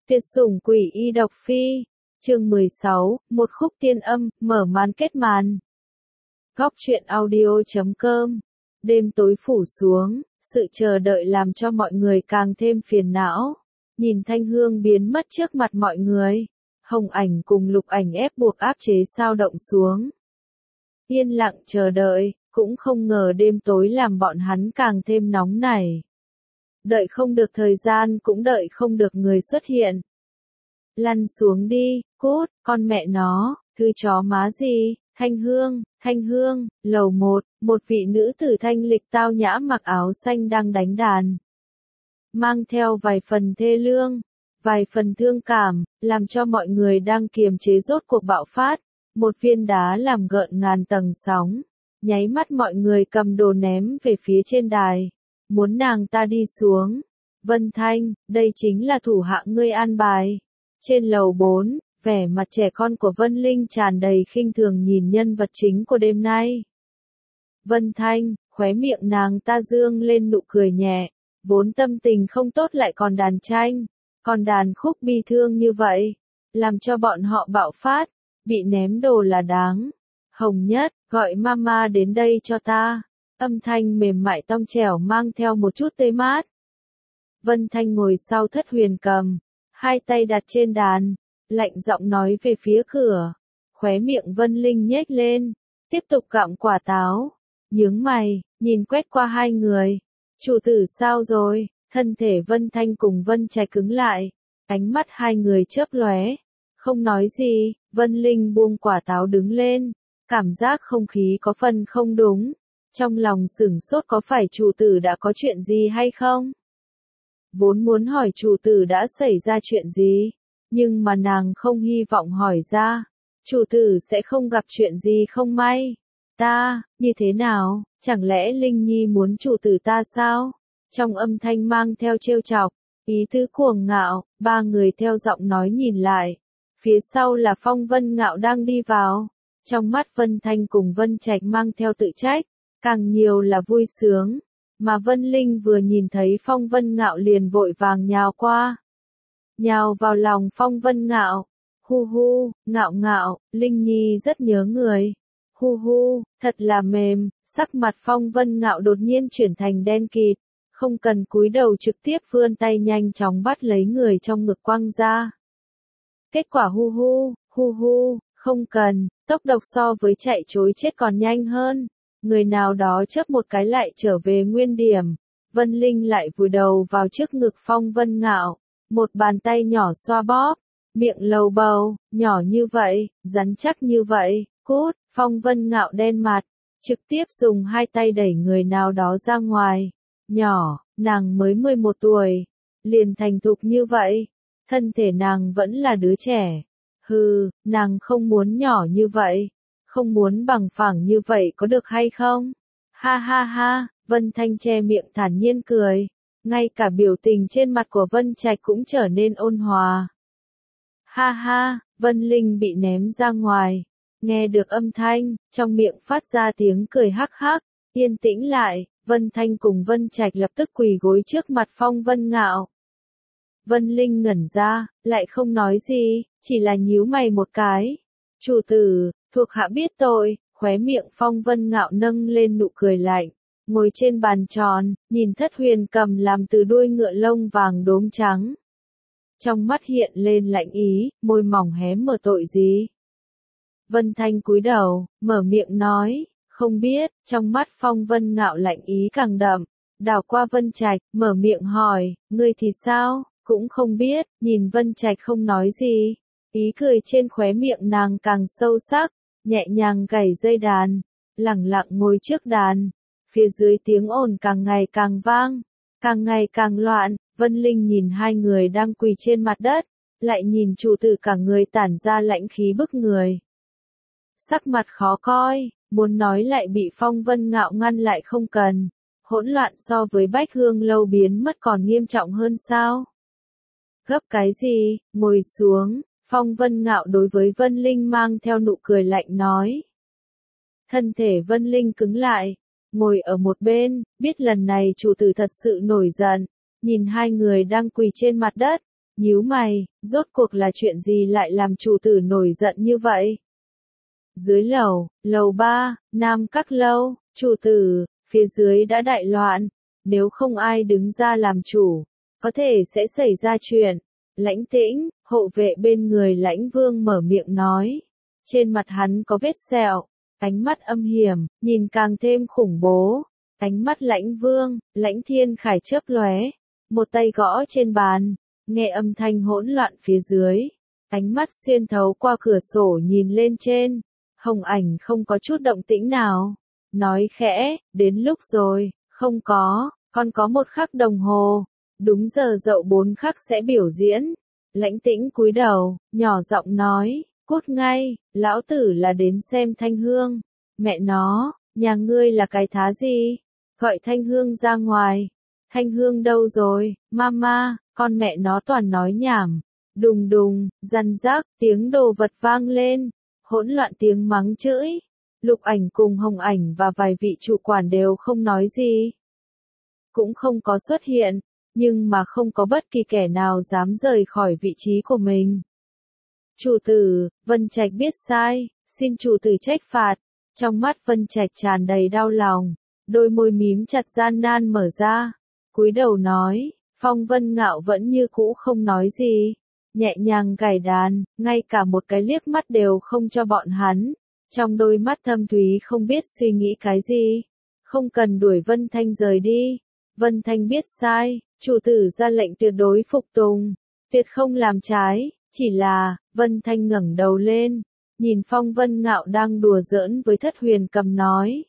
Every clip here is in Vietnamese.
Tuyệt sủng quỷ y độc phi, chương 16, một khúc tiên âm, mở màn kết màn. Góc truyện audio.com. Đêm tối phủ xuống, sự chờ đợi làm cho mọi người càng thêm phiền não. Nhìn Thanh Hương biến mất trước mặt mọi người, Hồng Ảnh cùng Lục Ảnh ép buộc áp chế sao động xuống. Yên lặng chờ đợi, cũng không ngờ đêm tối làm bọn hắn càng thêm nóng nảy. Đợi không được thời gian cũng đợi không được người xuất hiện. Lăn xuống đi, cút, con mẹ nó, thứ chó má gì, Thanh Hương, lầu 1, một vị nữ tử thanh lịch tao nhã mặc áo xanh đang đánh đàn. Mang theo vài phần thê lương, vài phần thương cảm, làm cho mọi người đang kiềm chế rốt cuộc bạo phát. Một viên đá làm gợn ngàn tầng sóng, nháy mắt mọi người cầm đồ ném về phía trên đài. Muốn nàng ta đi xuống. Vân Thanh, đây chính là thủ hạ ngươi an bài. Trên lầu 4, vẻ mặt trẻ con của Vân Linh tràn đầy khinh thường nhìn nhân vật chính của đêm nay. Vân Thanh, khóe miệng nàng ta dương lên nụ cười nhẹ, vốn tâm tình không tốt lại còn đàn tranh, còn đàn khúc bi thương như vậy, làm cho bọn họ bạo phát, bị ném đồ là đáng. Hồng Nhất, gọi mama đến đây cho ta. Âm thanh mềm mại tong trẻo mang theo một chút tê mát. Vân Thanh ngồi sau Thất Huyền cầm, hai tay đặt trên đàn, lạnh giọng nói về phía cửa. Khóe miệng Vân Linh nhếch lên, tiếp tục gặm quả táo, nhướng mày, nhìn quét qua hai người. Chủ tử sao rồi? Thân thể Vân Thanh cùng Vân Trạch cứng lại, ánh mắt hai người chớp lóe, không nói gì. Vân Linh buông quả táo đứng lên, cảm giác không khí có phần không đúng. Trong lòng sửng sốt, có phải chủ tử đã có chuyện gì hay không? Vốn muốn hỏi chủ tử đã xảy ra chuyện gì, nhưng mà nàng không hy vọng hỏi ra. Chủ tử sẽ không gặp chuyện gì không may. Ta, như thế nào, chẳng lẽ Linh Nhi muốn chủ tử ta sao? Trong âm thanh mang theo trêu chọc, ý tứ cuồng ngạo, ba người theo giọng nói nhìn lại. Phía sau là Phong Vân Ngạo đang đi vào. Trong mắt Vân Thanh cùng Vân Trạch mang theo tự trách, càng nhiều là vui sướng. Mà Vân Linh vừa nhìn thấy Phong Vân Ngạo liền vội vàng nhào qua. Nhào vào lòng Phong Vân Ngạo. Hu hu, Ngạo Ngạo, Linh Nhi rất nhớ người. Hu hu, thật là mềm. Sắc mặt Phong Vân Ngạo đột nhiên chuyển thành đen kịt. Không cần cúi đầu trực tiếp vươn tay nhanh chóng bắt lấy người trong ngực quăng ra. Kết quả hu hu, không cần, tốc độ so với chạy trối chết còn nhanh hơn. Người nào đó chớp một cái lại trở về nguyên điểm. Vân Linh lại vùi đầu vào trước ngực Phong Vân Ngạo. Một bàn tay nhỏ xoa bóp, miệng lầu bầu, nhỏ như vậy, rắn chắc như vậy, cút. Phong Vân Ngạo đen mặt, trực tiếp dùng hai tay đẩy người nào đó ra ngoài. Nhỏ, nàng mới 11 tuổi, liền thành thục như vậy. Thân thể nàng vẫn là đứa trẻ. Hừ, nàng không muốn nhỏ như vậy. Không muốn bằng phẳng như vậy có được hay không? Ha ha ha, Vân Thanh che miệng thản nhiên cười. Ngay cả biểu tình trên mặt của Vân Trạch cũng trở nên ôn hòa. Ha ha, Vân Linh bị ném ra ngoài. Nghe được âm thanh, trong miệng phát ra tiếng cười hắc hắc. Yên tĩnh lại, Vân Thanh cùng Vân Trạch lập tức quỳ gối trước mặt Phong Vân Ngạo. Vân Linh ngẩn ra, lại không nói gì, chỉ là nhíu mày một cái. Chủ tử, thuộc hạ biết tội. Khóe miệng Phong Vân Ngạo nâng lên nụ cười lạnh, ngồi trên bàn tròn, nhìn Thất Huyền cầm làm từ đuôi ngựa lông vàng đốm trắng. Trong mắt hiện lên lạnh ý, môi mỏng hé mở tội gì? Vân Thanh cúi đầu, mở miệng nói, không biết. Trong mắt Phong Vân Ngạo lạnh ý càng đậm, đảo qua Vân Trạch, mở miệng hỏi, ngươi thì sao? Cũng không biết. Nhìn Vân Trạch không nói gì, ý cười trên khóe miệng nàng càng sâu sắc, nhẹ nhàng gảy dây đàn, lẳng lặng ngồi trước đàn. Phía dưới tiếng ồn càng ngày càng vang, càng ngày càng loạn. Vân Linh nhìn hai người đang quỳ trên mặt đất, lại nhìn chủ tử cả người tản ra lãnh khí bức người. Sắc mặt khó coi, muốn nói lại bị Phong Vân Ngạo ngăn lại không cần. Hỗn loạn so với Bách Hương lâu biến mất còn nghiêm trọng hơn sao? Gấp cái gì, ngồi xuống. Phong Vân Ngạo đối với Vân Linh mang theo nụ cười lạnh nói. Thân thể Vân Linh cứng lại, ngồi ở một bên, biết lần này chủ tử thật sự nổi giận, nhìn hai người đang quỳ trên mặt đất, nhíu mày, rốt cuộc là chuyện gì lại làm chủ tử nổi giận như vậy? Dưới lầu, lầu 3, Nam Các Lâu, chủ tử, phía dưới đã đại loạn, nếu không ai đứng ra làm chủ, có thể sẽ xảy ra chuyện. Lãnh Tĩnh, hộ vệ bên người Lãnh Vương mở miệng nói. Trên mặt hắn có vết sẹo, ánh mắt âm hiểm, nhìn càng thêm khủng bố. Ánh mắt Lãnh Vương, Lãnh Thiên Khải chớp lóe, một tay gõ trên bàn, nghe âm thanh hỗn loạn phía dưới. Ánh mắt xuyên thấu qua cửa sổ nhìn lên trên, Hồng Ảnh không có chút động tĩnh nào. Nói khẽ, đến lúc rồi, không có, còn có 1 khắc đồng hồ. Đúng giờ dậu 4 khắc sẽ biểu diễn. Lãnh Tĩnh cúi đầu, nhỏ giọng nói, cút ngay, lão tử là đến xem Thanh Hương. Mẹ nó, nhà ngươi là cái thá gì? Gọi Thanh Hương ra ngoài. Thanh Hương đâu rồi, mama, con mẹ nó toàn nói nhảm. Đùng đùng, răn rắc, tiếng đồ vật vang lên. Hỗn loạn tiếng mắng chửi. Lục Ảnh cùng Hồng Ảnh và vài vị chủ quản đều không nói gì. Cũng không có xuất hiện, nhưng mà không có bất kỳ kẻ nào dám rời khỏi vị trí của mình. Chủ tử, Vân Trạch biết sai, xin chủ tử trách phạt. Trong mắt Vân Trạch tràn đầy đau lòng, đôi môi mím chặt gian nan mở ra, cúi đầu nói, Phong Vân Ngạo vẫn như cũ không nói gì, nhẹ nhàng gảy đàn, ngay cả một cái liếc mắt đều không cho bọn hắn. Trong đôi mắt thâm thúy không biết suy nghĩ cái gì. Không cần đuổi Vân Thanh rời đi. Vân Thanh biết sai, chủ tử ra lệnh tuyệt đối phục tùng, tuyệt không làm trái, chỉ là, Vân Thanh ngẩng đầu lên, nhìn Phong Vân Ngạo đang đùa giỡn với Thất Huyền Cầm nói.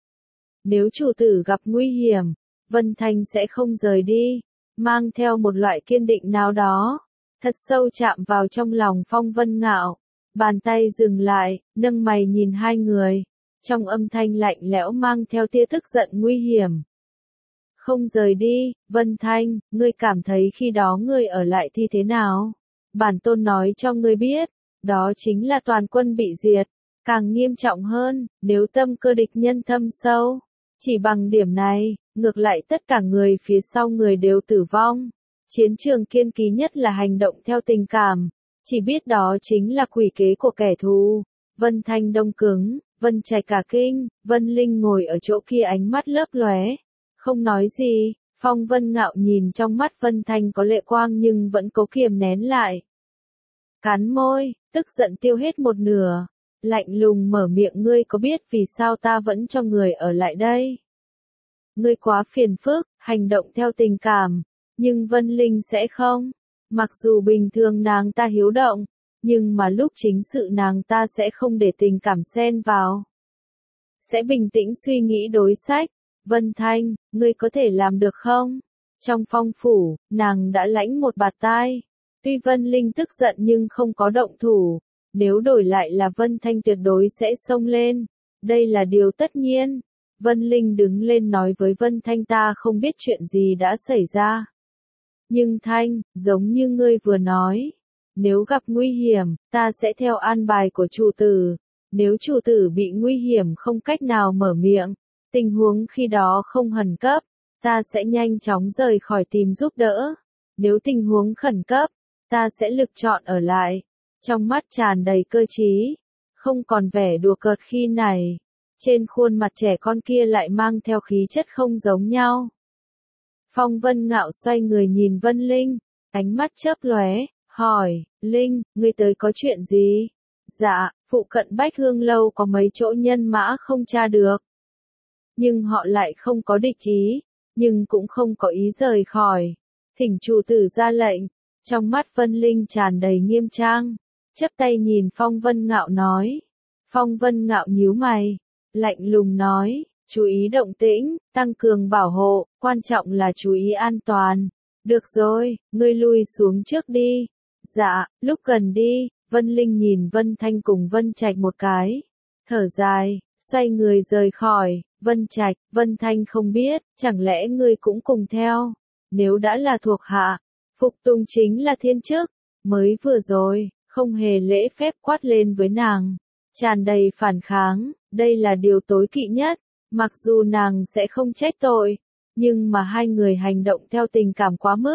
Nếu chủ tử gặp nguy hiểm, Vân Thanh sẽ không rời đi, mang theo một loại kiên định nào đó, thật sâu chạm vào trong lòng Phong Vân Ngạo. Bàn tay dừng lại, nâng mày nhìn hai người, trong âm thanh lạnh lẽo mang theo tia tức giận nguy hiểm. Không rời đi, Vân Thanh, ngươi cảm thấy khi đó ngươi ở lại thì thế nào? Bản tôn nói cho ngươi biết, đó chính là toàn quân bị diệt. Càng nghiêm trọng hơn, nếu tâm cơ địch nhân thâm sâu, chỉ bằng điểm này, ngược lại tất cả người phía sau người đều tử vong. Chiến trường kiên ký nhất là hành động theo tình cảm, chỉ biết đó chính là quỷ kế của kẻ thù. Vân Thanh đông cứng, Vân Trạch cả kinh, Vân Linh ngồi ở chỗ kia ánh mắt lấp lóe, không nói gì. Phong Vân Ngạo nhìn trong mắt Vân Thanh có lệ quang nhưng vẫn cố kiềm nén lại. Cắn môi, tức giận tiêu hết một nửa, lạnh lùng mở miệng, ngươi có biết vì sao ta vẫn cho người ở lại đây? Ngươi quá phiền phức, hành động theo tình cảm, nhưng Vân Linh sẽ không. Mặc dù bình thường nàng ta hiếu động, nhưng mà lúc chính sự nàng ta sẽ không để tình cảm xen vào. Sẽ bình tĩnh suy nghĩ đối sách. Vân Thanh, ngươi có thể làm được không? Trong phong phủ, nàng đã lãnh một bạt tai. Tuy Vân Linh tức giận nhưng không có động thủ. Nếu đổi lại là Vân Thanh tuyệt đối sẽ xông lên. Đây là điều tất nhiên. Vân Linh đứng lên nói với Vân Thanh, ta không biết chuyện gì đã xảy ra. Nhưng Thanh, giống như ngươi vừa nói, nếu gặp nguy hiểm, ta sẽ theo an bài của chủ tử. Nếu chủ tử bị nguy hiểm không cách nào mở miệng, tình huống khi đó không khẩn cấp, ta sẽ nhanh chóng rời khỏi tìm giúp đỡ. Nếu tình huống khẩn cấp, ta sẽ lựa chọn ở lại. Trong mắt tràn đầy cơ trí, không còn vẻ đùa cợt khi này. Trên khuôn mặt trẻ con kia lại mang theo khí chất không giống nhau. Phong Vân Ngạo xoay người nhìn Vân Linh, ánh mắt chớp lóe, hỏi, Linh, ngươi tới có chuyện gì? Dạ, phụ cận Bách Hương Lâu có mấy chỗ nhân mã không tra được. Nhưng họ lại không có địch ý, nhưng cũng không có ý rời khỏi. Thỉnh chủ tử ra lệnh. Trong mắt Vân Linh tràn đầy nghiêm trang, chắp tay nhìn Phong Vân Ngạo nói. Phong Vân Ngạo nhíu mày, lạnh lùng nói, chú ý động tĩnh, tăng cường bảo hộ, quan trọng là chú ý an toàn. Được rồi, ngươi lui xuống trước đi. Dạ, lúc gần đi, Vân Linh nhìn Vân Thanh cùng Vân Trạch một cái, thở dài, xoay người rời khỏi. Vân Trạch, Vân Thanh không biết, chẳng lẽ ngươi cũng cùng theo? Nếu đã là thuộc hạ, phục tùng chính là thiên chức. Mới vừa rồi, không hề lễ phép quát lên với nàng, tràn đầy phản kháng, đây là điều tối kỵ nhất. Mặc dù nàng sẽ không trách tội, nhưng mà hai người hành động theo tình cảm quá mức,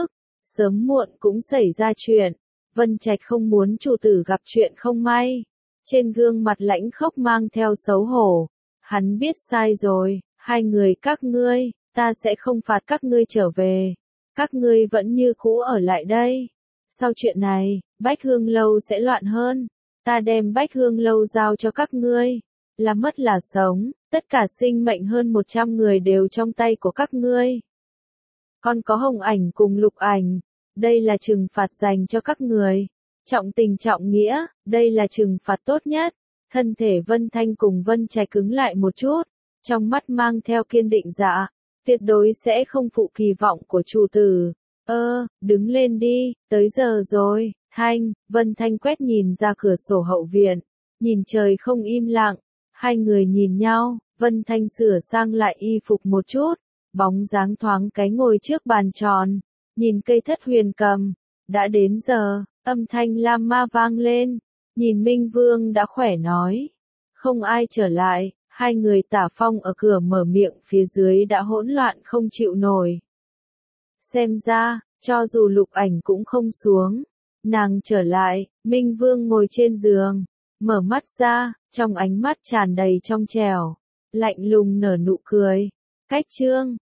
Sớm muộn cũng xảy ra chuyện. Vân Trạch không muốn chủ tử gặp chuyện không may. Trên gương mặt lãnh khốc mang theo xấu hổ. Hắn biết sai rồi, hai người các ngươi, ta sẽ không phạt các ngươi trở về. Các ngươi vẫn như cũ ở lại đây. Sau chuyện này, Bách Hương Lâu sẽ loạn hơn. Ta đem Bách Hương Lâu giao cho các ngươi. Là mất là sống, tất cả sinh mệnh hơn 100 người đều trong tay của các ngươi. Còn có Hồng Ảnh cùng Lục Ảnh. Đây là trừng phạt dành cho các người. Trọng tình trọng nghĩa, đây là trừng phạt tốt nhất. Thân thể Vân Thanh cùng Vân Trạch cứng lại một chút. Trong mắt mang theo kiên định dạ. Tuyệt đối sẽ không phụ kỳ vọng của chủ tử. Đứng lên đi, tới giờ rồi. Vân Thanh quét nhìn ra cửa sổ hậu viện. Nhìn trời không im lặng. Hai người nhìn nhau, Vân Thanh sửa sang lại y phục một chút. Bóng dáng thoáng cái ngồi trước bàn tròn. Nhìn cây thất huyền cầm. Đã đến giờ, âm thanh lam ma vang lên. Nhìn Minh Vương đã khỏe nói. Không ai trở lại. Hai người Tả Phong ở cửa mở miệng, phía dưới đã hỗn loạn không chịu nổi. Xem ra, cho dù Lục Ảnh cũng không xuống. Nàng trở lại, Minh Vương ngồi trên giường. Mở mắt ra, trong ánh mắt tràn đầy trong trẻo. Lạnh lùng nở nụ cười. Cách Trương,